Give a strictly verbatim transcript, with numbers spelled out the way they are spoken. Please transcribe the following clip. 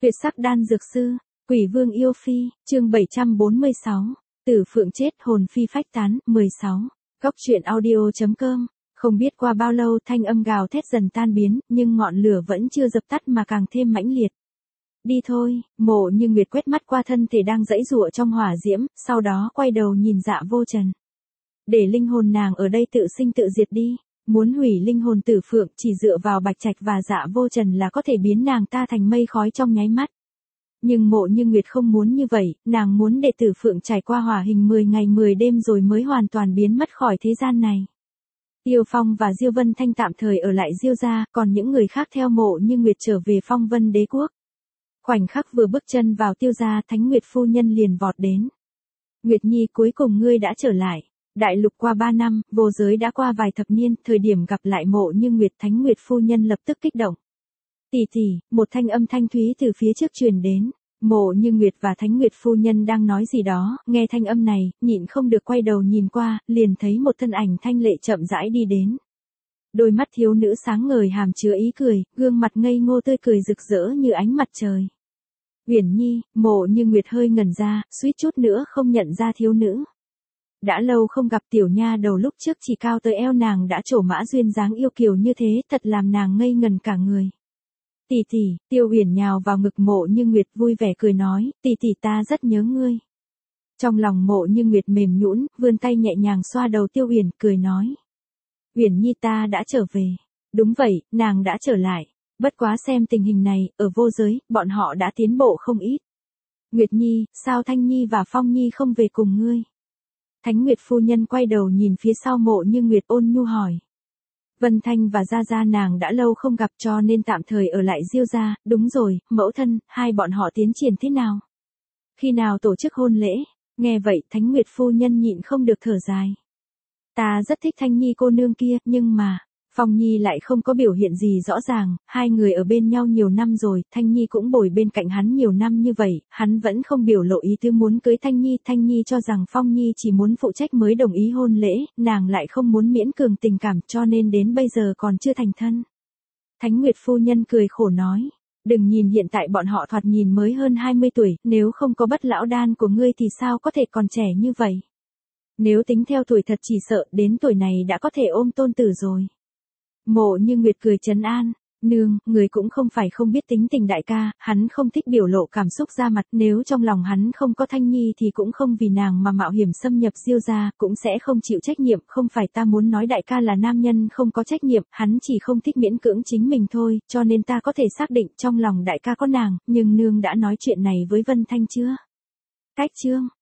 Tuyệt sắc đan dược sư, Quỷ Vương yêu phi, chương bảy trăm bốn mươi sáu, Tử Phượng chết hồn phi phách tán, mười sáu. Góc truyện audio.com. Không biết qua bao lâu thanh âm gào thét dần tan biến, nhưng ngọn lửa vẫn chưa dập tắt mà càng thêm mãnh liệt. Đi thôi, Mộ Như Nguyệt quét mắt qua thân thể đang giãy giụa trong hỏa diễm, sau đó quay đầu nhìn Dạ Vô Trần. Để linh hồn nàng ở đây tự sinh tự diệt đi. Muốn hủy linh hồn Tử Phượng chỉ dựa vào Bạch Trạch và Dạ Vô Trần là có thể biến nàng ta thành mây khói trong nháy mắt. Nhưng Mộ Như Nguyệt không muốn như vậy, nàng muốn để Tử Phượng trải qua hỏa hình mười ngày mười đêm rồi mới hoàn toàn biến mất khỏi thế gian này. Tiêu Phong và Diêu Vân Thanh tạm thời ở lại Diêu gia, còn những người khác theo Mộ Như Nguyệt trở về Phong Vân Đế quốc. Khoảnh khắc vừa bước chân vào Tiêu gia, Thánh Nguyệt phu nhân liền vọt đến. Nguyệt Nhi, cuối cùng ngươi đã trở lại. Đại lục qua ba năm, vô giới đã qua vài thập niên, thời điểm gặp lại Mộ Như Nguyệt, Thánh Nguyệt phu nhân lập tức kích động. Tỷ tỷ, một thanh âm thanh thúy từ phía trước truyền đến. Mộ Như Nguyệt và Thánh Nguyệt phu nhân đang nói gì đó, nghe thanh âm này, nhịn không được quay đầu nhìn qua, liền thấy một thân ảnh thanh lệ chậm rãi đi đến. Đôi mắt thiếu nữ sáng ngời hàm chứa ý cười, gương mặt ngây ngô tươi cười rực rỡ như ánh mặt trời. Uyển Nhi, Mộ Như Nguyệt hơi ngẩn ra, suýt chút nữa không nhận ra thiếu nữ. Đã lâu không gặp tiểu nha đầu lúc trước chỉ cao tới eo nàng đã trổ mã duyên dáng yêu kiều như thế, thật làm nàng ngây ngần cả người. Tỷ tỷ, Tiêu Uyển nhào vào ngực Mộ Như Nguyệt vui vẻ cười nói, tỷ tỷ ta rất nhớ ngươi. Trong lòng Mộ Như Nguyệt mềm nhũn, vươn tay nhẹ nhàng xoa đầu Tiêu Uyển, cười nói. Uyển Nhi ta đã trở về. Đúng vậy, nàng đã trở lại. Bất quá xem tình hình này, ở vô giới, bọn họ đã tiến bộ không ít. Nguyệt Nhi, sao Thanh Nhi và Phong Nhi không về cùng ngươi? Thánh Nguyệt phu nhân quay đầu nhìn phía sau Mộ Như Nguyệt ôn nhu hỏi. Vân Thanh và Gia Gia nàng đã lâu không gặp cho nên tạm thời ở lại Diêu gia. Đúng rồi, mẫu thân, hai bọn họ tiến triển thế nào? Khi nào tổ chức hôn lễ? Nghe vậy Thánh Nguyệt phu nhân nhịn không được thở dài. Ta rất thích Thanh Nhi cô nương kia, nhưng mà, Phong Nhi lại không có biểu hiện gì rõ ràng, hai người ở bên nhau nhiều năm rồi, Thanh Nhi cũng bồi bên cạnh hắn nhiều năm như vậy, hắn vẫn không biểu lộ ý tứ muốn cưới Thanh Nhi, Thanh Nhi cho rằng Phong Nhi chỉ muốn phụ trách mới đồng ý hôn lễ, nàng lại không muốn miễn cường tình cảm cho nên đến bây giờ còn chưa thành thân. Thánh Nguyệt phu nhân cười khổ nói, đừng nhìn hiện tại bọn họ thoạt nhìn mới hơn hai mươi tuổi, nếu không có bất lão đan của ngươi thì sao có thể còn trẻ như vậy. Nếu tính theo tuổi thật chỉ sợ đến tuổi này đã có thể ôm tôn tử rồi. Mộ Như Nguyệt cười trấn an, nương, người cũng không phải không biết tính tình đại ca, hắn không thích biểu lộ cảm xúc ra mặt, nếu trong lòng hắn không có Thanh Nhi thì cũng không vì nàng mà mạo hiểm xâm nhập Diêu gia, cũng sẽ không chịu trách nhiệm, không phải ta muốn nói đại ca là nam nhân không có trách nhiệm, hắn chỉ không thích miễn cưỡng chính mình thôi, cho nên ta có thể xác định trong lòng đại ca có nàng, nhưng nương đã nói chuyện này với Vân Thanh chưa? Cách chương